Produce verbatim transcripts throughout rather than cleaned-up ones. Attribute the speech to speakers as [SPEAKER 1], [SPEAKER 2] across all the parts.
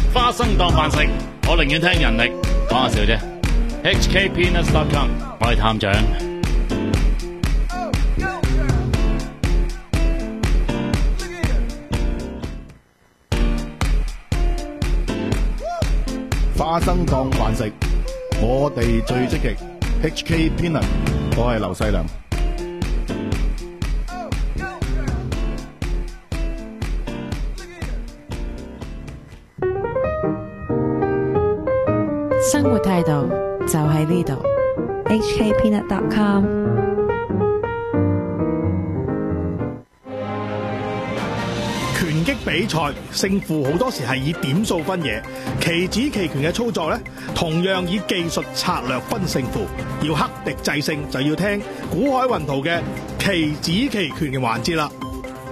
[SPEAKER 1] 花生當飯食，我寧願聽人力，講下笑啫。H K Peanuts dot com， 我係探長。
[SPEAKER 2] 花生當飯食，我哋最積極。H K Peanut， 我係劉細良。
[SPEAKER 3] 生活態度就喺呢度。
[SPEAKER 4] H K Peanut dot com。
[SPEAKER 5] 拳擊比賽勝負好多時係以點數分野，棋子棋拳嘅操作咧，同樣以技術策略分勝負。要克敵制勝，就要聽古海雲圖嘅棋子棋拳嘅環節啦。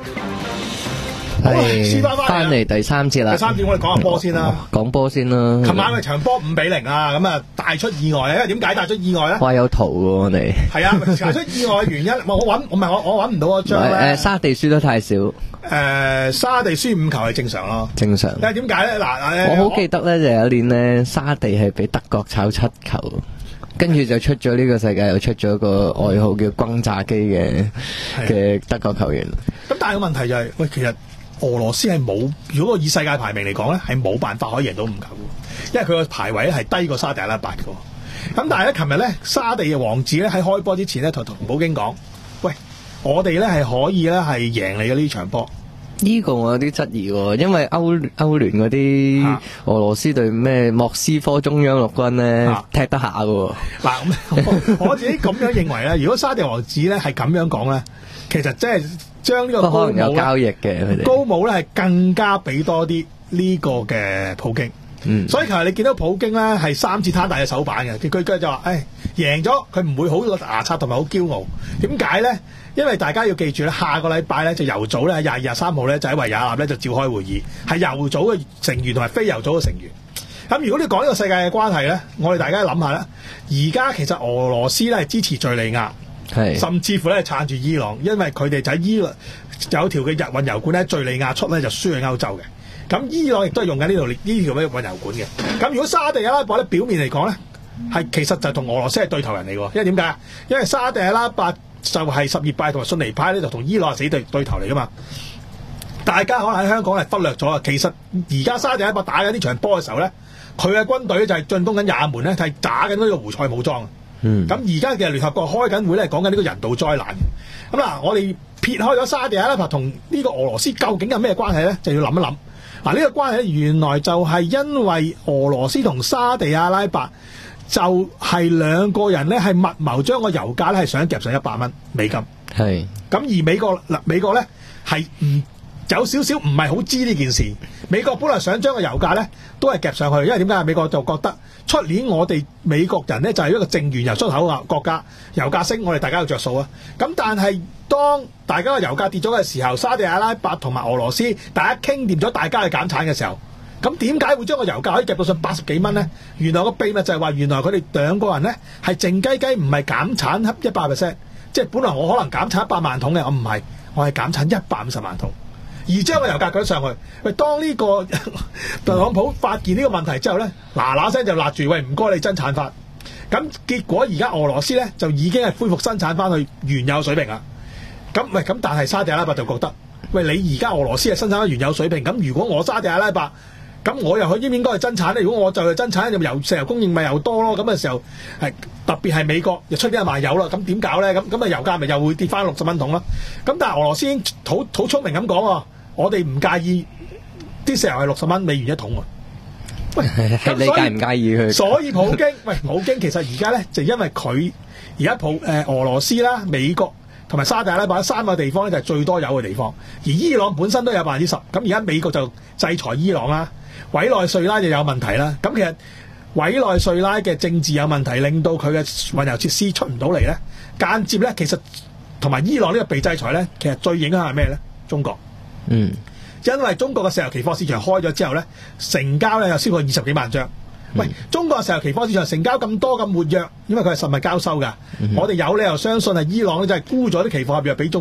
[SPEAKER 6] 係翻嚟第三節啦。
[SPEAKER 5] 第三節我哋講下波先啦。
[SPEAKER 6] 講波先啦。
[SPEAKER 5] 琴晚嘅場波五比零啊，咁啊大出意外啊！因為點解大出意外咧？
[SPEAKER 6] 哇，有圖喎我哋。係
[SPEAKER 5] 啊，大出意外嘅原因，我揾我唔係我我揾唔到嗰張咧。
[SPEAKER 6] 誒，沙地輸得太少。
[SPEAKER 5] 誒，沙地輸五球係正常咯。
[SPEAKER 6] 正常。
[SPEAKER 5] 但係點解咧？嗱，
[SPEAKER 6] 我好記得咧，就有一年咧，沙地係俾德國炒七球。跟住就出咗呢個世界，又出咗個外號叫轟炸機嘅嘅德國球員。
[SPEAKER 5] 咁但係個問題就係、是，喂，其實俄羅斯係冇，如果以世界排名嚟講咧，係冇辦法可以贏到五球嘅，因為佢個排位係低過沙地阿拉伯嘅。咁但係咧，琴日咧，沙地嘅王子咧喺開波之前咧，同同普京講，喂，我哋咧係可以咧係贏你嘅呢場波。
[SPEAKER 6] 呢個我有啲質疑喎，因為歐歐聯嗰啲俄羅斯隊咩莫斯科中央陸軍咧、啊、踢得下嘅。
[SPEAKER 5] 嗱、啊，我，我自己咁樣認為咧，如果沙地王子咧係咁樣講咧，其實即係將呢個高
[SPEAKER 6] 可能有交易嘅佢哋
[SPEAKER 5] 高帽咧係更加俾多啲呢個嘅普京。嗯，所以其實你見到普京咧係三次攤大隻手板嘅，佢佢就話，誒，贏咗佢唔會好牙刷同埋好驕傲。點解咧？因為大家要記住咧，下個禮拜咧就油組咧廿二、廿三號咧就喺維也納咧就召開會議，係油組嘅成員同埋非油組嘅成員。咁如果你講呢個世界嘅關係咧，我哋大家諗下咧，而家其實俄羅斯咧係支持敘利亞，甚至乎咧係撐住伊朗，因為佢哋就喺伊朗有條嘅日運油管咧，敘利亞出咧就輸去歐洲嘅。咁伊朗亦都係用緊呢度呢條咩運油管嘅。咁如果沙地阿拉伯咧表面嚟講咧，係其實就同俄羅斯係對頭人嚟喎，因為點解？因為沙地阿拉伯就係什葉派同埋遜尼派呢，就同伊朗係死對對頭嚟噶嘛。大家可能喺香港係忽略咗啊。其實而家沙地阿拉伯打緊呢場波嘅時候咧，佢嘅軍隊就係進攻緊也門咧，係打緊呢個胡塞武裝。嗯。咁而家嘅聯合國開緊會咧，講緊呢個人道災難。咁嗱，我哋撇開咗沙地阿拉伯同呢個俄羅斯究竟有咩關係咧，就要諗一諗。嗱，呢個關係原來就係因為俄羅斯同沙地阿拉伯就係兩個人咧係密謀將個油價咧係想夾上一百蚊美金。係。咁而美國嗱美國咧係唔有少少唔係好知呢件事。美國本來想將個油價咧都係夾上去，因為點解？美國就覺得出年我哋美國人咧就係一個淨原油出口嘅國家，油價升我哋大家有着數啊。咁但係當大家個油價跌咗嘅時候，沙地阿拉伯同埋俄羅斯大家傾掂咗，大家去減產嘅時候，咁點解會將個油價可以夾到上八十幾蚊呢？原來個秘密就係話，原來佢哋兩個人呢係靜雞雞，唔係減產一百 percent， 即係本來我可能減產一百萬桶嘅，我唔係，我係減產一百五十萬桶，而將個油價舉上去。喂，當呢個特朗普發現呢個問題之後呢，嗱嗱聲就勒住，喂，唔該你增產法。咁結果而家俄羅斯呢就已經係恢復生產翻去原有水平啦。咁喂，咁但係沙地阿拉伯就覺得，喂，你而家俄羅斯係生產翻原有水平，咁如果我沙地阿拉伯，咁我又去應唔應該去增產咧？如果我就去增產，咁油石油供應咪又多咯？咁嘅時候係特別係美國又出啲賣油啦，咁點搞咧？咁咁啊油價咪又會跌翻六十蚊桶啦？咁但係俄羅斯已經好好聰明咁講喎，我哋唔介意啲石油係六十蚊美元一桶喎。喂，
[SPEAKER 6] 你介唔介意佢？
[SPEAKER 5] 所以普京，喂，普京其實而家咧就因為佢而家普誒、呃、俄羅斯啦、美國同埋沙特阿拉伯三個地方咧就係最多油嘅地方，而伊朗本身都有百分之十，咁而家美國就制裁伊朗啦，委內瑞拉就有問題啦。咁其實委內瑞拉嘅政治有問題，令到佢嘅運油設施出唔到嚟咧，間接咧其實同埋伊朗呢個被制裁咧，其實最影響係咩咧？中國，嗯。因為中國嘅石油期貨市場開咗之後咧，成交咧有超過二十幾萬張。喂，中國嘅石油期貨市場成交咁多咁活躍，因為佢係實物交收㗎。嗯、我哋有理由相信係伊朗咧就係沽咗啲期貨合約俾中國，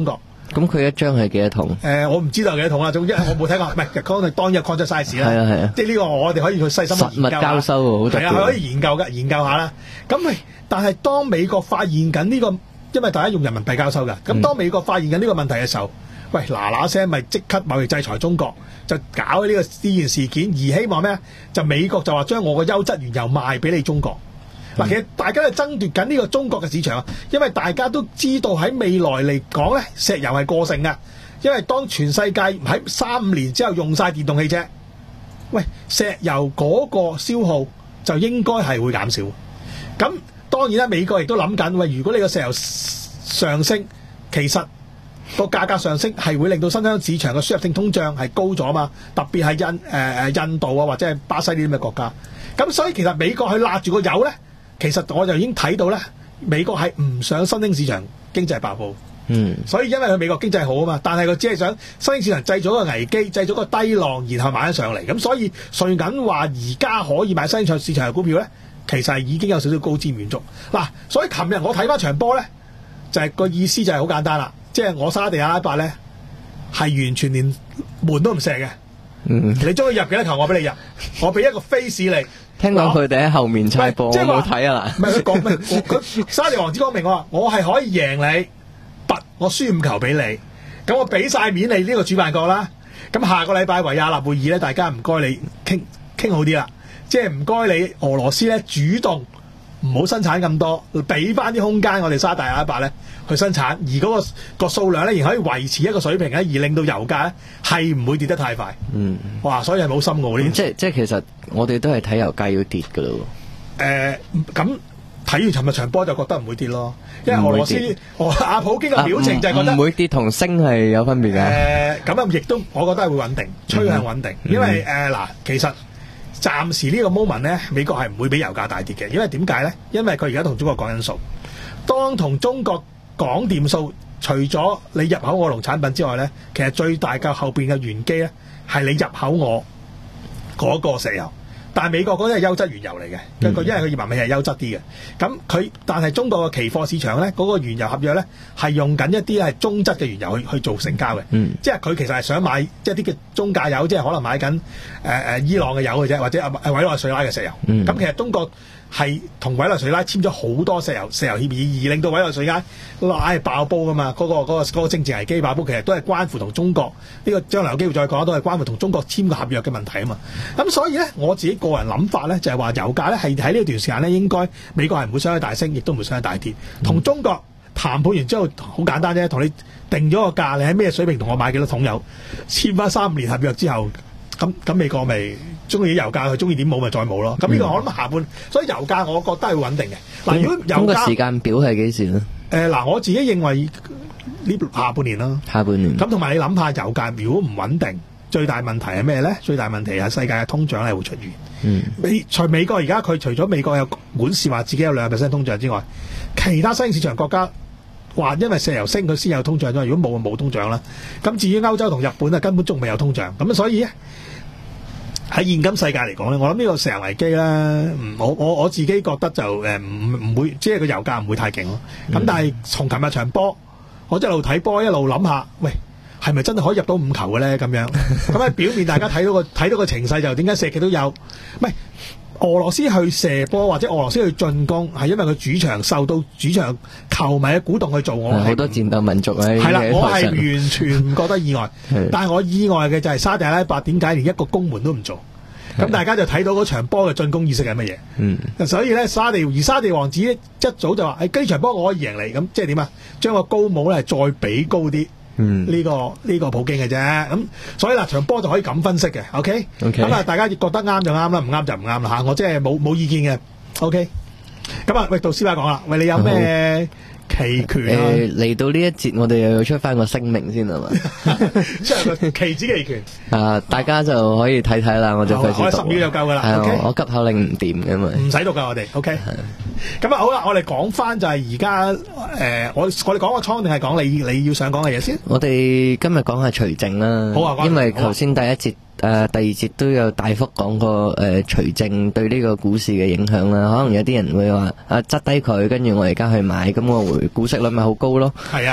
[SPEAKER 6] 咁佢一張係幾多桶？
[SPEAKER 5] 誒、呃，我唔知道幾多桶啦。總之我冇睇過，唔係講當日 contract size 啦。
[SPEAKER 6] 係啊係啊，
[SPEAKER 5] 即係呢個我哋可以去細心研究下。
[SPEAKER 6] 實物交收喎，好特別。
[SPEAKER 5] 係啊，可以研究嘅，研究下啦。咁喂，但係當美國發現緊呢個，因為大家用人民幣交收㗎。咁當美國發現緊呢個問題嘅時候，喂嗱嗱聲咪即刻貿易制裁中國，就搞呢個呢件事件，而希望咩？就美國就話將我個優質原油賣俾你中國。嗱，其實大家係爭奪緊呢個中國嘅市場啊，因為大家都知道喺未來嚟講咧，石油係過剩嘅。因為當全世界喺三五年之後用晒電動汽車，喂，石油嗰個消耗就應該係會減少。咁當然啦，美國亦都諗緊，喂，如果你個石油上升，其實個價格上升係會令到新興市場嘅輸入性通脹係高咗嘛，特別係印誒誒、呃、印度啊或者係巴西呢啲咁嘅國家。咁所以其實美國去揦住個油咧。其實我就已經睇到咧，美國係唔想新興市場經濟爆煲，
[SPEAKER 6] 嗯，
[SPEAKER 5] 所以因為佢美國經濟好啊嘛，但係佢只係想新興市場製造個危機，製造個低浪，然後買咗上嚟，咁所以順緊話而家可以買新興市場嘅股票咧，其實係已經有少少高瞻遠矚嗱。所以琴日我睇翻場波咧，就係、是、個意思就係好簡單啦，即、就、係、是、我沙地阿拉伯咧係完全連門都唔射嘅，嗯，你將佢入幾多球我俾你入，我俾一個 face 你。
[SPEAKER 6] 聽講佢哋喺後面猜波，
[SPEAKER 5] 即係
[SPEAKER 6] 我冇睇啊！
[SPEAKER 5] 唔係佢講咩？佢沙地王子講明我話，我係可以贏你，拔我輸五球俾你，咁我俾晒面你呢個主辦國啦。咁下個禮拜維亞納會議咧，大家唔該你傾傾好啲啦，即係唔該你俄羅斯咧主動唔好生產咁多，俾翻啲空間我哋沙地阿拉伯咧去生產，而嗰、嗰個個數量咧仍可以維持一個水平咧，而令到油價咧係唔會跌得太快。嗯，哇！所以係冇深奧呢。
[SPEAKER 6] 即係即係其實我哋都係睇油價要跌噶咯。誒、
[SPEAKER 5] 呃，咁睇完尋日場波就覺得唔會跌咯，因為俄羅斯阿普京嘅表情就係覺得唔、啊、
[SPEAKER 6] 會跌同升係有分別嘅。
[SPEAKER 5] 誒，咁啊亦都我覺得係會穩定，趨向穩定，嗯、因為誒嗱、呃，其實。暫時呢個 moment 咧，美國係唔會俾油價大跌嘅，因為點解咧？因為佢而家同中國講緊數，當同中國講掂數，除咗你入口我農產品之外咧，其實最大嘅後邊嘅玄機咧，係你入口我嗰個石油。但係美國嗰啲係優質原油嚟嘅，因為佢頁岩氣係優質啲嘅。咁佢但係中國嘅期貨市場咧，嗰、嗰個原油合約咧係用緊一啲係中質嘅原油去去做成交嘅。嗯，即係佢其實係想買即係啲嘅中價油，即係可能買緊誒誒伊朗嘅油嘅啫，或者啊委內瑞拉嘅石油。咁、嗯、其實中國係同委內瑞拉簽咗好多石油石油協議，而令到委內瑞拉拉爆煲噶嘛。嗰、嗰個嗰、嗰個嗰個政治危機爆煲，其實都係關乎同中國呢、呢個將來有機會再講，都係關乎同中國簽個合約嘅問題啊嘛。咁所以咧，我自己個人諗法咧，就係話油價咧係喺呢段時間咧，應該美國係唔會相去大升，亦都唔會相去大跌。同中國談判完之後，好簡單啫，同你定咗個價，你喺咩水平同我買幾多桶油，簽翻三五年合約之後，咁咁美國咪中意油價，佢中意點冇咪再冇咯。咁呢個我諗下半，所以油價我覺得係會穩定嘅。嗱、嗯，如果油價，咁個
[SPEAKER 6] 時間表係幾時咧？
[SPEAKER 5] 誒，嗱，我自己認為呢下半年啦，
[SPEAKER 6] 下半年。咁
[SPEAKER 5] 同埋你諗下油價如果唔穩定，最大問題係咩咧？最大問題係世界嘅通脹係會出現。嗯，美除美國而家佢除咗美國有管事話自己有兩個 percent 通脹之外，其他新興市場國家話因為石油升佢先有通脹啫，如果冇就冇通脹啦。咁至於歐洲同日本啊，根本仲未有通脹。咁所以咧喺現今世界嚟講咧，我諗呢個石油危機咧，我我我自己覺得就誒唔唔會，即係個油價唔會太勁咯。咁、嗯、但係從琴日場波，我一路睇波一路諗下，喂。係咪真係可以入到五球嘅咧？咁樣咁喺表面大家睇到個睇到個情勢就點解射極都有？唔係俄羅斯去射波或者俄羅斯去進攻，係因為佢主場受到主場球迷嘅鼓動去做。我
[SPEAKER 6] 好多戰鬥民族啊！
[SPEAKER 5] 係啦，我係完全唔覺得意外。但係我意外嘅就係沙地阿拉伯點解連一個攻門都唔做？咁大家就睇到嗰場波嘅進攻意識係乜嘢？嗯，所以咧沙地而沙地王子一早就話：誒呢場波我可以贏你。咁即係點啊？將個高帽咧再比高啲。嗯，呢、這個呢、這個普京嘅啫，咁所以嗱場波就可以咁分析嘅 ，OK， 咁、okay? 啊大家覺得啱就啱啦，唔啱就唔啱啦吓，我即係冇冇意見嘅 ，OK，咁啊喂，杜師傅講啦，喂你有咩期權啊？
[SPEAKER 6] 誒嚟、呃、到呢一節，我哋又要出翻個聲明先係嘛，
[SPEAKER 5] 即係個期指期權
[SPEAKER 6] 啊，大家就可以睇睇啦，我就費事讀，
[SPEAKER 5] 我十秒就夠噶啦 ，OK，
[SPEAKER 6] 我急口令唔掂嘅嘛，
[SPEAKER 5] 唔使讀噶我哋 ，OK，咁啊好啦，我哋講翻就係而家誒，我我哋講個倉定係講你你要想講嘅嘢先？
[SPEAKER 6] 我哋今日講下除淨啦，好啊，因為頭先第一節。誒、呃，第二節都有大幅講過誒，除淨對呢個股市嘅影響啦。可能有啲人會話啊，執低佢，跟住我而家去買，咁我回股息率咪好高咯。係啊。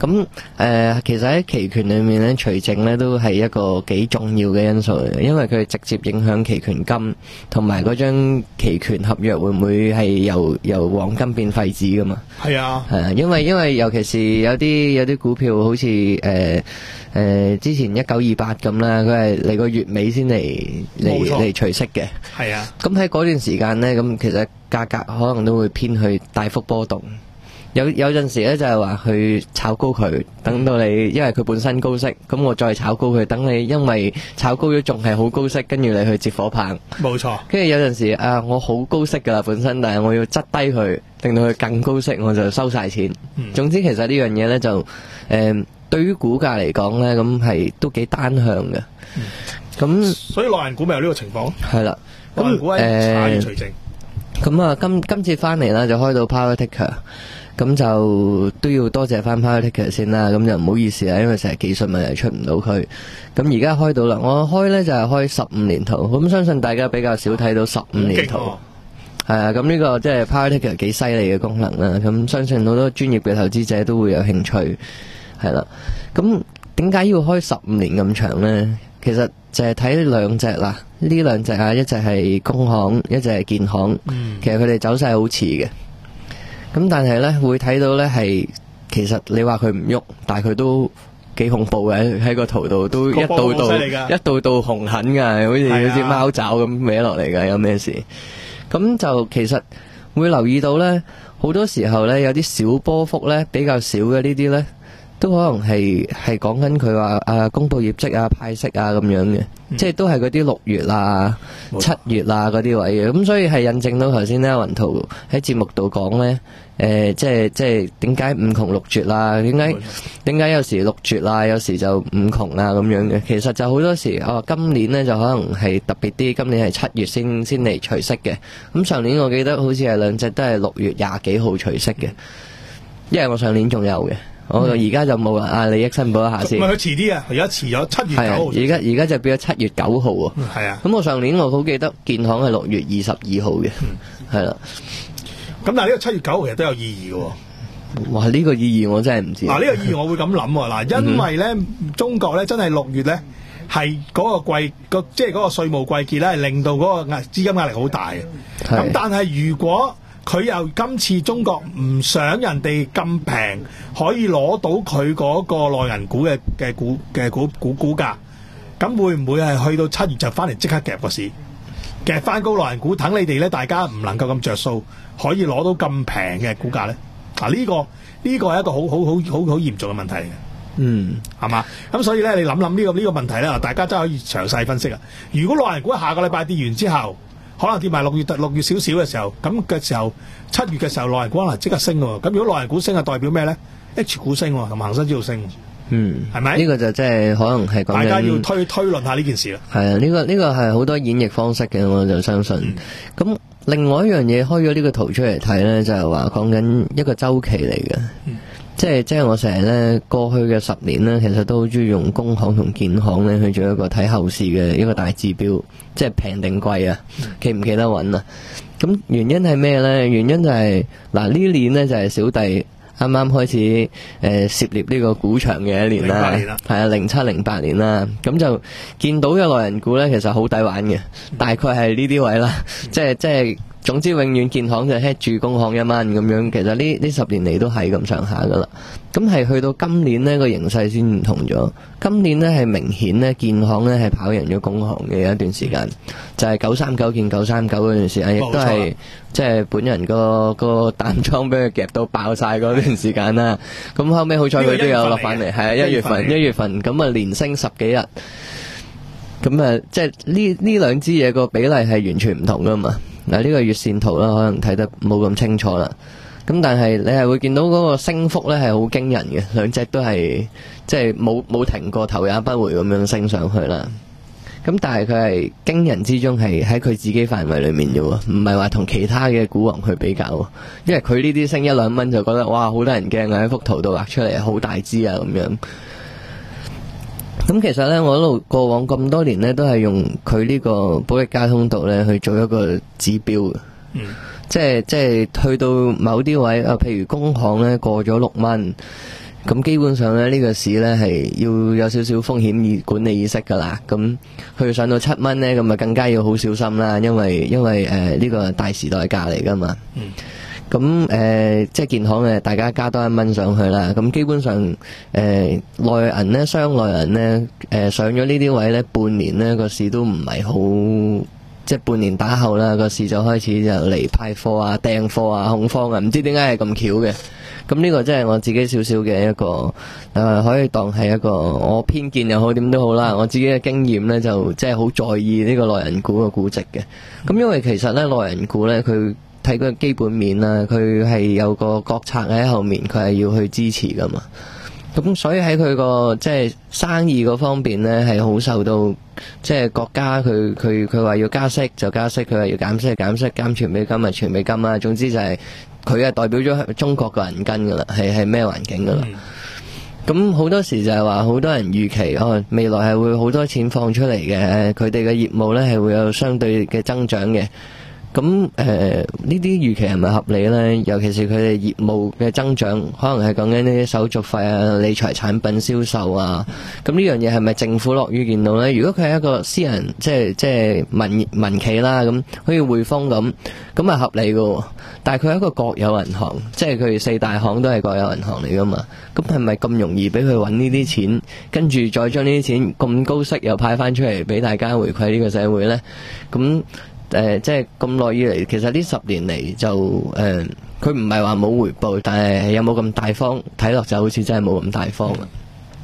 [SPEAKER 6] 咁誒、呃，其實喺期權裏面咧，除淨咧都係一個幾重要嘅因素嚟嘅，因為佢直接影響期權金同埋嗰張期權合約會唔會係由由黃金變廢紙噶嘛？係啊，係啊，因為因為尤其是有啲有啲股票好似誒誒之前一九二八咁啦，佢係嚟個月尾先嚟嚟嚟除息嘅。係啊，咁喺嗰段時間咧，咁其實價格可能都會偏去大幅波動。有有陣時咧就係話去炒高佢，等到你因為佢本身高息，咁我再炒高佢，等你因為炒高咗仲係好高息，跟住你去接火棒。冇錯。跟住有陣時啊，我好高息噶啦本身，但係我要質低佢，令到佢更高息，我就收晒錢。嗯、總之其實呢樣嘢咧就誒、呃，對於股價嚟講咧，咁係都幾單向嘅。咁、嗯、
[SPEAKER 5] 所以內銀股咪有呢個情況？係啦。
[SPEAKER 6] 咁
[SPEAKER 5] 內銀股係差異除淨。
[SPEAKER 6] 咁啊，今今次翻嚟啦，就開到 Power Ticker。咁就都要多謝翻 Power Ticker 先啦，咁就唔好意思啦，因為成日技術問題出唔到佢。咁而家開到啦，我開呢就係、是、開十五年圖，咁相信大家比較少睇到十五年圖。係啊，咁呢個即係 Power Ticker 幾犀利嘅功能啦，咁相信好多專業嘅投資者都會有興趣。係啦，咁點解要開十五年咁長呢？其實就係睇兩隻啦，呢兩隻啊，一隻係工行，一隻係建行。嗯、其實佢哋走勢好似嘅。咁但係咧會睇到咧係，其實你話佢唔喐，但係佢都幾恐怖嘅，喺個圖度都一道道一道道紅痕噶，好似好似貓爪咁歪落嚟噶，有咩事？咁就其實會留意到咧，好多時候咧有啲小波幅咧比較少嘅呢啲咧，都可能係係講緊佢話啊公布業績啊派息啊咁樣嘅，嗯、即係都係嗰啲六月啊、七月啊嗰啲位嘅，咁所以係印證到頭先咧雲圖喺節目度講咧，誒、呃、即係即係點解五窮六絕啦？點解點解有時六絕啊，有時就五窮啊咁樣嘅？其實就好多時哦，今年咧就可能係特別啲，今年係七月先先嚟除息嘅。咁上年我記得好似係兩隻都係六月廿幾號除息嘅，因為我上年仲有嘅。我而家就冇啦，啊利益申報一下先。唔係佢遲啲啊，而家遲咗七月九號。而家而家就變咗七月九號喎。係啊。咁我上年我好記得建行係六月二十二號嘅，係啦。咁但係呢個七月九號其實都有意義嘅喎。哇！呢個意義我真係唔知。嗱呢個意義我會咁諗喎，嗱因為咧中國咧真係六月咧係嗰個季個即係嗰個稅務季結咧，係令到嗰個壓資金壓力好大嘅。咁但係如果佢又今次中國唔想人哋咁平可以攞到佢嗰個內銀股嘅嘅股嘅股股股價，咁會唔會係去到七月就翻嚟即刻夾個市，夾翻高內銀股，等你哋咧大家唔能夠咁着數，可以攞到咁平嘅股價咧？嗱、啊、呢、呢個呢、呢個係一個好好好好好嚴重嘅問題嚟嘅。嗯，係嘛？咁所以咧，你諗諗呢個呢、呢個問題咧，大家真係可以詳細分析啊！如果內銀股下個禮拜跌完之後，可能跌埋六月六月少少嘅時候，咁嘅時候七月嘅時候內銀股可能即刻升喎。咁如果內銀股升係代表咩咧 ？H 股升同恒生指數升，嗯，係咪？呢個就即係可能係講大家要推推論下呢件事啦。係啊，呢、呢個呢、呢個係好多演繹方式嘅，我就相信。咁、嗯、另外一樣嘢開咗呢個圖出嚟睇咧，就係話講緊一個週期嚟嘅。嗯即係即係我成日咧過去嘅十年咧，其實都好中意用工行同建行咧去做一個睇後市嘅一個大指標，即係平定貴啊，企唔企得穩啊？咁原因係咩咧？原因就係嗱呢年咧就係小弟啱啱開始誒、呃、涉獵呢個股場嘅一年啦，係啊零七零八年啦，咁就見到嘅內銀股咧其實好抵玩嘅，大概係呢啲位啦，即係即係。總之永遠建行就 head 住工行一蚊咁樣，其實呢呢十年嚟都係咁上下噶啦。咁係去到今年呢個形勢先唔同咗。今年呢係明顯呢建行呢係跑贏咗工行嘅一段時間，就係九三九見九三九嗰段時間，亦都係即係本人個個淡倉俾佢夾到爆晒嗰段時間啦。咁後尾好彩佢都有落翻嚟，係啊一月份一月份咁啊連升十幾日。咁啊即係呢呢兩支嘢個比例係完全唔同噶嘛。嗱呢個月線圖啦，可能睇得冇咁清楚啦。咁但係你係會見到嗰個升幅咧係好驚人嘅，兩隻都係即係冇冇停過，頭也不回咁樣升上去啦。咁但係佢係驚人之中係喺佢自己範圍裏面嘅喎，唔係話同其他嘅股王去比較。因為佢呢啲升一兩蚊就覺得哇好得人驚啊！喺幅圖度畫出嚟好大支啊咁樣。咁其實咧，我一路過往咁多年咧，都係用佢呢個保歷加通道咧去做一個指標嘅。嗯，即係即係去到某啲位啊，譬如工行咧過咗六蚊， 咁基本上咧，呢、這個市咧係要有少少風險意管理意識噶啦。咁去上到七蚊咧，咁啊更加要好小心啦，因為因為誒呢、呃這個大時代價嚟噶嘛。嗯。咁誒、呃，即係建行嘅，大家加多一蚊上去啦。咁基本上誒、呃、內銀咧，雙內銀咧，誒、呃、上咗呢啲位咧，半年咧個市都唔係好。即係半年打後啦，個市就開始就嚟派貨啊、訂貨啊、恐慌啊，唔知點解係咁巧嘅。咁呢個真係我自己少少嘅一個誒、呃，可以當係一個我偏見又好點都好啦。我自己嘅經驗呢，就即係好在意呢個內銀股嘅估值嘅。咁因為其實呢，內銀股呢，佢睇個基本面啦，佢係有個國策喺後面，佢係要去支持噶嘛。咁所以喺佢個即係生意嗰方面咧，係好受到即係國家佢佢佢話要加息就加息，佢話要減息就減息，減存美金咪存美金啦。總之就係佢係代表咗中國個銀根噶啦，係係咩環境噶啦。咁好多時就係話好多人預期哦，未來係會好多錢放出嚟嘅，佢哋嘅業務咧係會有相對嘅增長嘅。咁誒呢啲預期係咪合理呢？尤其是佢哋業務嘅增長，可能係講緊呢啲手續費啊、理財產品銷售啊。咁呢樣嘢係咪政府樂於見到呢？如果佢係一個私人，即係即係民民企啦，咁好似匯豐咁，咁係合理嘅。但係佢係一個國有銀行，即係佢四大行都係國有銀行嚟噶嘛。咁係咪咁容易俾佢揾呢啲錢，跟住再將呢啲錢咁高息又派翻出嚟俾大家回饋呢個社會呢？咁誒、呃，即係咁耐以嚟，其實呢十年嚟就誒，佢唔係話冇回報，但係有冇咁大方？睇落就好似真係冇咁大方啦。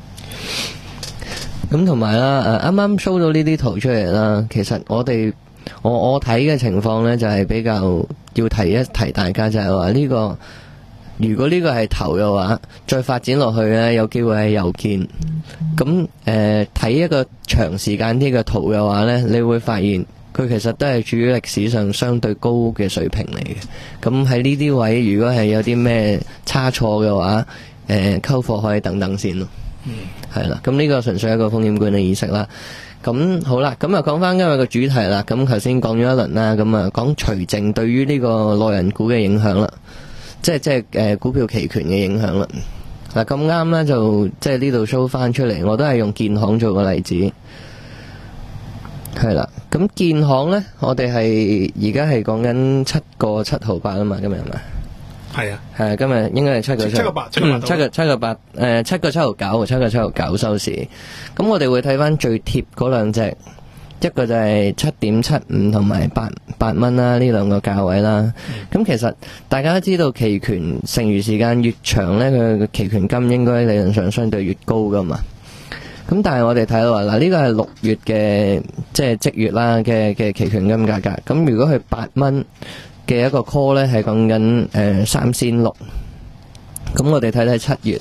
[SPEAKER 6] 咁同埋啦，誒啱啱 show 到呢啲圖出嚟啦，其實我哋我我睇嘅情況呢，就係、是、比較要提一提大家，就係話呢個如果呢個係頭嘅話，再發展落去呢，有機會係右肩。咁誒睇一個長時間啲嘅圖嘅話呢，你會發現。佢其實都係處於歷史上相對高嘅水平嚟嘅，咁喺呢啲位，如果係有啲咩差錯嘅話，誒、呃、溝貨可以等等先咯。嗯，係啦，咁呢個純粹係一個風險管理意識啦。咁好啦，咁啊講翻今日個主題啦。咁頭先講咗一輪啦，咁啊講除淨對於呢個內銀股嘅影響啦，即係即係誒股票期權嘅影響啦。嗱咁啱咧，就即係呢度 show 翻出嚟，我都係用建行做個例子。係啦，咁建行咧，我哋係而家係講緊七個七毫八啊嘛，今日係咪？係啊，係今日應該係七個七
[SPEAKER 5] 七個八，七個八，
[SPEAKER 6] 七個七個八，誒，七個七毫九，七個七毫九收市。咁我哋會睇翻最貼嗰兩隻，一個就係七點七五同埋八八蚊啦，呢兩個價位啦。咁、嗯、其實大家都知道，期權剩餘時間越長咧，佢嘅期權金應該理論上相對越高噶嘛。咁但係我哋睇到話嗱，呢個係六月嘅即係即月啦嘅嘅期權金價格。咁如果佢八蚊嘅一個 call 咧，係講緊誒三仙六。咁我哋睇睇七月，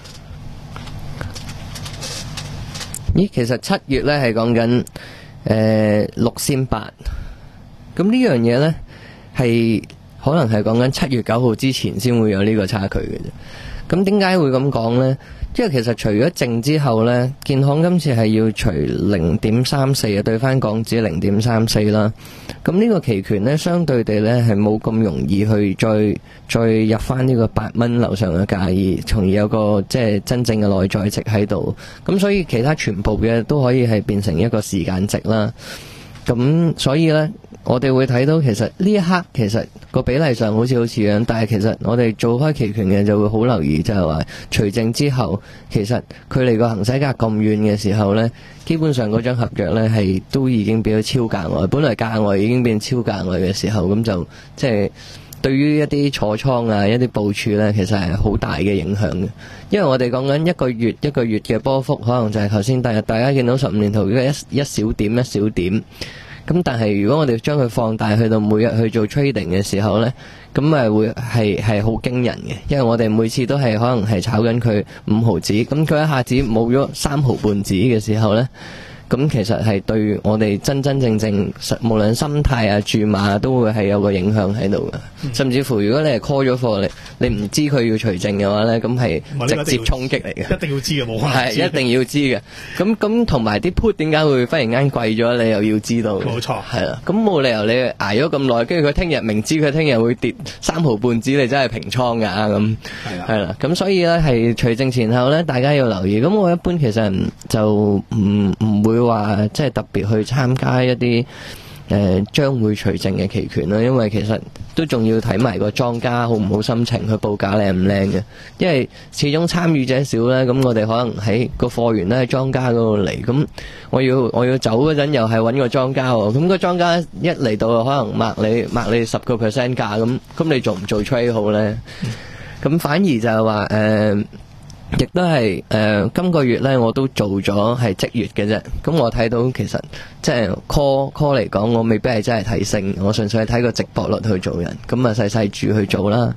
[SPEAKER 6] 咦，其實七月咧係講緊誒六仙八。咁呢樣嘢咧係可能係講緊七月九號之前先會有呢個差距嘅啫。咁點解會咁講咧？因為其實除咗淨之後呢，建行今次係要除零點三四啊，對翻港紙零點三四啦。咁呢個期權呢，相對地呢係冇咁容易去再再入翻呢個八蚊樓上嘅價，而從而有個即係真正嘅內在值喺度。咁所以其他全部嘅都可以係變成一個時間值啦。咁所以呢，我哋會睇到其實呢一刻其實個比例上好似好似樣，但係其實我哋做開期權嘅就會好留意，就係話除淨之後，其實距離個行使價咁遠嘅時候呢，基本上嗰張合約呢係都已經變咗超價外，本來價外已經變超價外嘅時候，咁就即係對於一啲坐倉啊、一啲部署呢，其實係好大嘅影響嘅。因為我哋講緊一個月一個月嘅波幅，可能就係頭先大大家見到十五年圖嘅一一小點一小點。咁但係如果我哋將佢放大去到每日去做 trading 嘅時候呢，咁咪會係係好驚人嘅，因為我哋每次都係可能係炒緊佢五毫子，咁佢一下子冇咗三毫半子嘅時候呢， 咁其實係對我哋真真正正無論心態啊、注碼都會係有個影響喺度嘅。嗯、甚至乎如果你係 call 咗貨，你你唔知佢要除淨嘅話咧，咁係直接衝擊嚟嘅。
[SPEAKER 5] 一定要知嘅，冇可能
[SPEAKER 6] 係一定要知嘅。咁咁同埋啲 put 點解會忽然間貴咗？你又要知道。
[SPEAKER 5] 冇錯，
[SPEAKER 6] 係啦。咁冇理由你捱咗咁耐，跟住佢聽日明知佢聽日會跌三毫半紙，你真係平倉㗎咁。係啦，係啦。咁所以咧係除淨前後咧，大家要留意。咁我一般其實就唔唔會話即係特別去參加一啲誒將會除淨嘅期權啦，因為其實都仲要睇埋個莊家好唔好心情，去報價靚唔靚嘅。因為始終參與者少咧，咁我哋可能喺個貨源咧喺莊家嗰度嚟，咁我要我要走嗰陣又係揾個莊家喎，咁個莊家一嚟到可能抹你抹你十個 percent 價，咁咁你做唔做 trade 好咧？咁反而就係話誒。亦都係誒、呃，今個月咧我都做咗係即月嘅啫。咁我睇到其實即係 call call 嚟講，我未必係真係睇升，我純粹係睇個值博率去做人。咁啊細細注去做啦。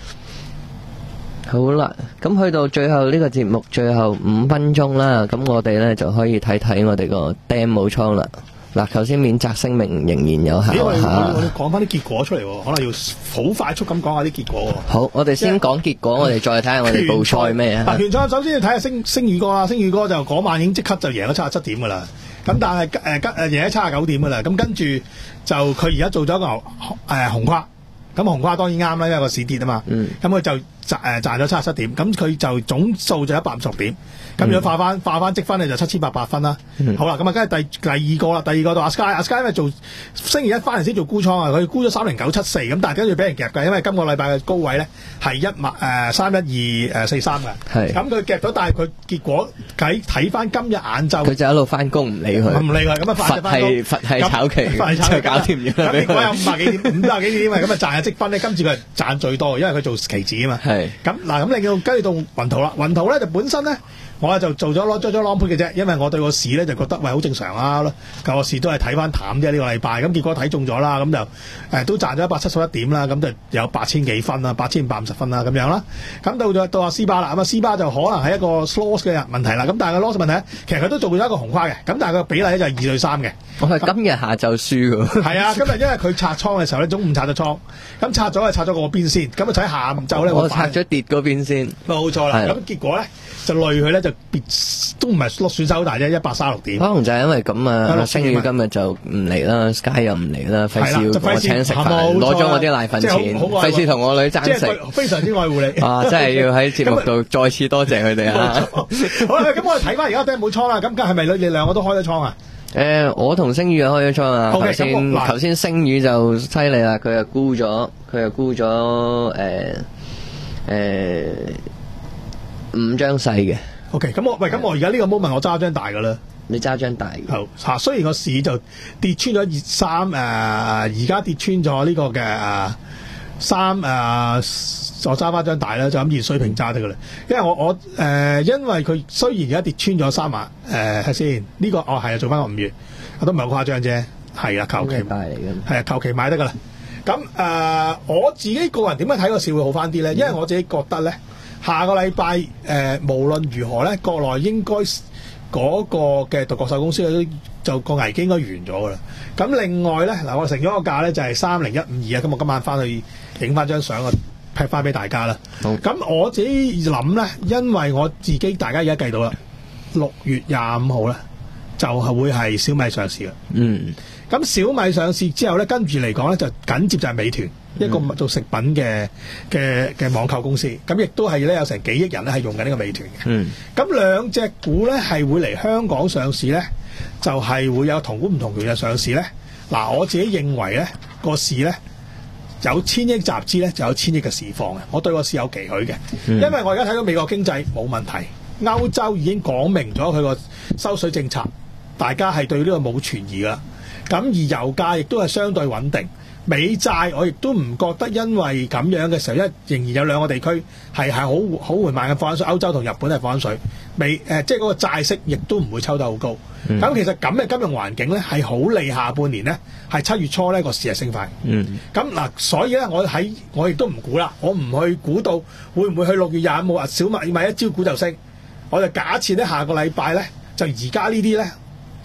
[SPEAKER 6] 好啦，咁去到最後呢個節目最後五分鐘啦，咁我哋咧就可以睇睇我哋個 demo 倉啦。嗱，頭先免責聲明仍然有效嚇。
[SPEAKER 5] 我哋講翻啲結果出嚟喎，可能要好快速咁講下啲結果喎。
[SPEAKER 6] 好，我哋先講結果，我哋再睇下我哋報賽咩啊？
[SPEAKER 5] 嗱，拳賽首先要睇下星星宇哥啦，星宇哥就嗰晚已經即刻就贏咗七十七點噶啦。咁但係誒吉誒贏咗七十九點噶啦。咁跟住就佢而家做咗個牛誒紅跨，咁紅跨當然啱啦，因為個市跌啊嘛。咁佢、嗯、就賺誒賺咗七十七點，咁佢就總數就一百五十點。咁如果化翻化翻積分咧就七千八百分啦。嗯、好啦，咁啊跟住第第二個啦，第二個到阿 Sky，阿 Sky 因為做星期一翻嚟先做沽倉啊，佢沽咗三零九七四，咁但係跟住俾人夾嘅，因為今個禮拜嘅高位咧係一萬誒三一二誒四三嘅。係。咁佢夾咗，但係佢結果睇睇翻今日晏晝，佢
[SPEAKER 6] 就一路翻工唔理佢。唔
[SPEAKER 5] 理佢，咁啊快就翻工。佛係
[SPEAKER 6] 佛係炒期，就搞掂咗。
[SPEAKER 5] 咁結果有五百幾點，五百幾點啊，咁啊賺下積分咧，今次佢係賺最多，因為佢做期指啊嘛。係。咁嗱，咁另外跟住到雲圖啦，雲圖咧就本身咧。我就做咗攞咗咗 long put 嘅啫，因為我對個市咧就覺得喂好正常啊，舊個市都係睇翻淡啫呢個禮拜，咁結果睇中咗啦，咁就誒、呃、都賺咗一百七十一點啦，咁就有八千幾分啦，八千五百五十分啦咁樣啦，咁到咗到阿斯巴啦，咁啊斯巴就可能係一個 loss 嘅問題啦，咁但係個 loss 問題其實佢都做咗一個紅跨嘅，咁但係個比例咧就係二對三嘅。
[SPEAKER 6] 我係今日下晝輸㗎。係
[SPEAKER 5] 啊，今日因為佢拆倉嘅時候咧，中午拆咗倉，咁拆咗係拆咗個邊先，咁啊喺下午晝咧
[SPEAKER 6] 我拆咗跌嗰邊先。
[SPEAKER 5] 冇錯啦，咁結果咧就累佢咧就別都唔係落損手好大啫，一百三十六點。可
[SPEAKER 6] 能就係因為咁啊，星宇今日就唔嚟啦 ，Sky 又唔嚟啦，費事要我請食飯，攞咗我啲奶粉錢，費事同我女爭食。
[SPEAKER 5] 非常之愛護你。
[SPEAKER 6] 啊，真係要喺節目度再次多謝佢哋啊！
[SPEAKER 5] 好啦，咁我哋睇翻而家都冇倉啦，咁係咪你哋兩個都開咗倉啊？
[SPEAKER 6] 誒，我同星宇開咗倉啊！頭先頭先星宇就犀利啦，佢又沽咗，佢又沽咗誒誒五張細嘅。
[SPEAKER 5] OK， 咁我喂，咁我而家呢個 moment 我揸張大噶啦。
[SPEAKER 6] 你揸張大嘅。
[SPEAKER 5] 好嚇，雖然個市就跌穿咗二三誒，而家跌穿咗呢個嘅誒三誒，我揸翻張大啦，就咁熱水平揸得噶啦。因為我我誒、呃，因為佢雖然而家跌穿咗三萬誒，睇先呢個哦係啊，做翻個五月，我都唔係好誇張啫，係啊，求其
[SPEAKER 6] 大嚟嘅，
[SPEAKER 5] 係啊，求其買得噶啦。咁誒、呃，我自己個人點樣睇個市會好翻啲咧？因為我自己覺得咧。下個禮拜誒，無論如何咧，國內應該嗰個嘅獨角獸公司就個危機應該完咗噶啦。咁另外咧，嗱我成咗個價咧就係三零一五二啊。咁我今晚翻去影翻張相，我劈翻俾大家啦。咁好我自己諗咧，因為我自己大家而家計到啦，六月廿五號咧就係會係小米上市嘅。嗯。咁小米上市之後咧，跟住嚟講咧就緊接就係美團。一個做食品嘅嘅嘅網購公司，咁亦都係咧有成幾億人咧係用緊呢個美團嘅。嗯，咁兩隻股咧係會嚟香港上市咧，就係、是、會有同股唔同權嘅上市咧。嗱，我自己認為咧個市咧有千億集資咧就有千億嘅市況嘅，我對個市有期許嘅。嗯、因為我而家睇到美國經濟冇問題，歐洲已經講明咗佢個收水政策，大家係對呢個冇存疑噶。咁而油價亦都係相對穩定。美債我亦都唔覺得，因為咁樣嘅時候，一仍然有兩個地區係係好好緩慢嘅放緊水，歐洲同日本係放緊水，美誒、呃、即係嗰個債息亦都唔會抽得好高。咁、嗯、其實咁嘅金融環境咧係好利下半年咧，係七月初咧個市係升快。嗯，咁嗱，所以咧我喺我亦都唔估啦，我唔去估到會唔會去六月廿五號小米買一招股就升，我就假設咧下個禮拜咧就而家呢啲咧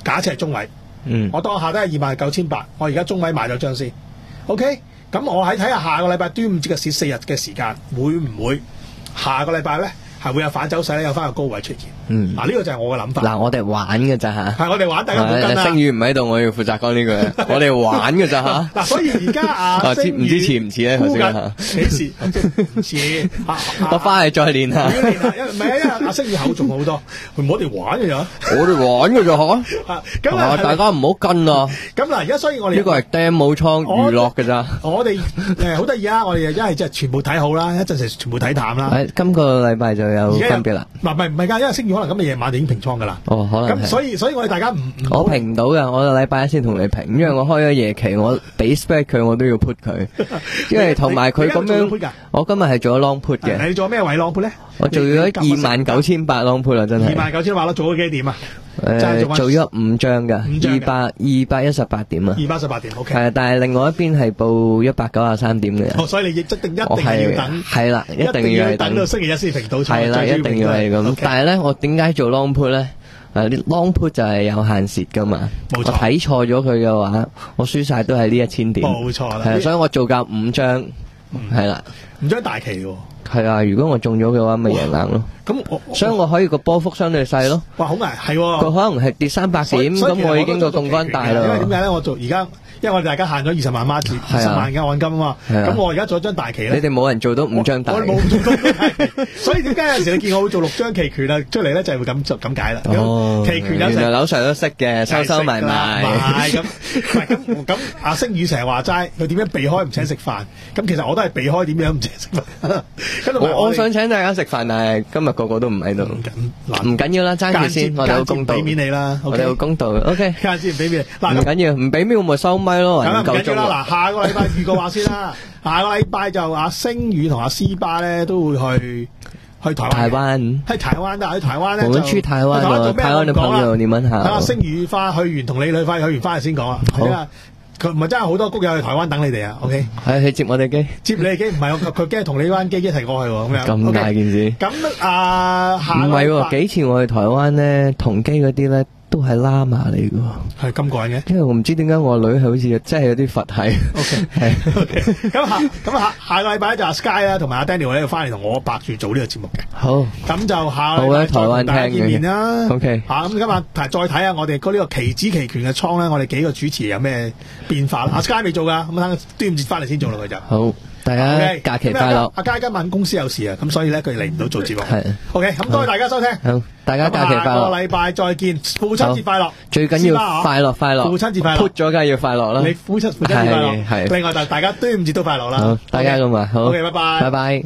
[SPEAKER 5] 假設係中位，
[SPEAKER 6] 嗯，
[SPEAKER 5] 我當下都係二萬九千八，我而家中位買咗張先 ，OK，咁我喺睇下下個禮拜端午節嘅市四日嘅時間，會唔會下個禮拜咧係會有反走勢咧，有翻個高位出現？
[SPEAKER 6] 嗯，
[SPEAKER 5] 嗱呢個就係我嘅諗法。
[SPEAKER 6] 嗱，我哋玩嘅咋吓？
[SPEAKER 5] 係我哋玩，大家唔好跟啦。
[SPEAKER 6] 星宇唔喺度，我要負責講呢句。我哋玩嘅咋吓？
[SPEAKER 5] 嗱，所以而家啊，
[SPEAKER 6] 啊知唔知似唔似咧？頭先吓，
[SPEAKER 5] 幾時唔似？
[SPEAKER 6] 我翻去再練下。
[SPEAKER 5] 要練下，因為唔係啊，因為阿星宇口重好多，我哋玩嘅咋？
[SPEAKER 6] 我哋玩嘅咋吓？
[SPEAKER 5] 啊，咁啊，
[SPEAKER 6] 大家唔好跟啊！
[SPEAKER 5] 咁嗱，而家所以我哋
[SPEAKER 6] 呢個係 demo 倉娛樂嘅咋。
[SPEAKER 5] 我哋誒好得意啊！我哋一係即係全部睇好啦，一陣時全部睇淡啦。
[SPEAKER 6] 誒，今個禮拜就有分別啦。
[SPEAKER 5] 嗱，唔係唔係㗎，因為星宇可能今日夜晚就已經平倉㗎啦。
[SPEAKER 6] 哦，可能
[SPEAKER 5] 咁所以所以我哋大家唔
[SPEAKER 6] 我平唔到嘅，我禮拜一先同你平，因為我開咗夜期，我俾 spec 佢，我都要 put 佢，因為同埋佢咁樣。我今日係做咗 long put 嘅。
[SPEAKER 5] 你做咩位 long put 咧？
[SPEAKER 6] 我做咗二萬九千八 long put 啦，真係。
[SPEAKER 5] 二萬九千八咯，做咗幾點啊？
[SPEAKER 6] 誒，做咗五張㗎，二百二百一十八點啊。
[SPEAKER 5] 二百一十八點 ，OK。
[SPEAKER 6] 係，但係另外一邊係報一百九十三點嘅。
[SPEAKER 5] 哦，所以你亦一定一定係要等。
[SPEAKER 6] 係啦，一定要係
[SPEAKER 5] 等到星期一先平到倉。
[SPEAKER 6] 係啦，一定要係咁。但係咧，我點解做 long put 咧？誒，啲 long put 就係有限蝕噶嘛。
[SPEAKER 5] 冇錯。
[SPEAKER 6] 我睇錯咗佢嘅話，我輸晒都係呢一千點。
[SPEAKER 5] 冇錯啦。
[SPEAKER 6] 係，所以我做夠五張，係啦。
[SPEAKER 5] 五張大旗喎。
[SPEAKER 6] 係啊，如果我中咗嘅話，咪贏硬咯。
[SPEAKER 5] 咁我
[SPEAKER 6] 所以我可以個波幅相對細咯。
[SPEAKER 5] 哇，好危係喎。
[SPEAKER 6] 佢可能係跌三百點，咁我已經個槓桿大啦。
[SPEAKER 5] 因為點解咧？我做而家。因為我哋大家限咗二十萬孖展，二十萬嘅按金啊嘛，咁我而家做一張大旗咧。
[SPEAKER 6] 你哋冇人做到五張大旗，
[SPEAKER 5] 我冇做到大旗，所以點解有陣時你見我會做六張期權啊出嚟咧，就係會咁就咁解啦。
[SPEAKER 6] 哦，
[SPEAKER 5] 期權有時
[SPEAKER 6] 原來樓上都識嘅，收收埋埋。
[SPEAKER 5] 係咁，咁咁阿星宇成日話齋，佢點樣避開唔請食飯？咁其實我都係避開點樣唔請食飯。
[SPEAKER 6] 我我想請大家食飯，但係今日個個都唔喺度。唔緊要啦，爭住先，我哋好公道。
[SPEAKER 5] 俾面你啦，
[SPEAKER 6] 我哋好公道。O K，
[SPEAKER 5] 間先唔俾面你。
[SPEAKER 6] 唔緊要，唔俾面我咪收咪咯，
[SPEAKER 5] 咁唔緊要啦。嗱，下個禮拜預告話先啦。下個禮拜就阿星宇同阿斯巴咧都會去去台灣。
[SPEAKER 6] 台灣
[SPEAKER 5] 喺台灣，但係喺台灣咧就。
[SPEAKER 6] 我們去台灣咯，台灣嘅朋友，你問下。
[SPEAKER 5] 等阿星宇翻去完，同你女翻去完翻嚟先講啊。好。佢唔係真係好多谷友去台灣等你哋啊。O K。
[SPEAKER 6] 係去接我哋機。
[SPEAKER 5] 接你哋機唔係，佢驚同你班機一齊過去喎。咁樣。
[SPEAKER 6] 咁大件事。
[SPEAKER 5] 咁啊，下
[SPEAKER 6] 唔係喎，幾次我去台灣咧，同機嗰啲咧。都係喇嘛嚟嘅，
[SPEAKER 5] 係咁過癮嘅。
[SPEAKER 6] 因為我唔知點解我女係好似真係有啲佛系。
[SPEAKER 5] O K， 係 O K。咁下咁下下個禮拜就阿 Sky 啦，同埋阿 Daniel 咧翻嚟同我白住做呢個節目嘅。
[SPEAKER 6] 好，
[SPEAKER 5] 咁就下
[SPEAKER 6] 個禮拜再同大家見面
[SPEAKER 5] 啦。
[SPEAKER 6] O K，
[SPEAKER 5] 嚇咁今日再睇下我哋嗰呢個期指期權嘅倉咧，我哋幾個主持有咩變化啦？阿 Sky 未做㗎，咁等端午節翻嚟先做啦佢就。
[SPEAKER 6] 好。大家假期快樂！
[SPEAKER 5] 阿佳今晚公司有事啊，咁所以咧佢嚟唔到做節目。
[SPEAKER 6] 係
[SPEAKER 5] OK，咁多謝大家收聽。
[SPEAKER 6] 好，大家假期快樂。
[SPEAKER 5] 下個禮拜再見，父親節快樂。
[SPEAKER 6] 最緊要快樂快樂。
[SPEAKER 5] 父親節快樂。
[SPEAKER 6] 潑咗梗係要快樂啦。
[SPEAKER 5] 你父親父親節快樂。係。另外就大家端午節都快樂啦。
[SPEAKER 6] 好，大家咁話。好。
[SPEAKER 5] OK，拜拜。
[SPEAKER 6] 拜拜。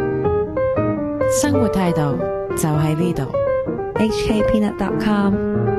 [SPEAKER 3] 生活態度就喺呢度。
[SPEAKER 4] H K Peanut dot com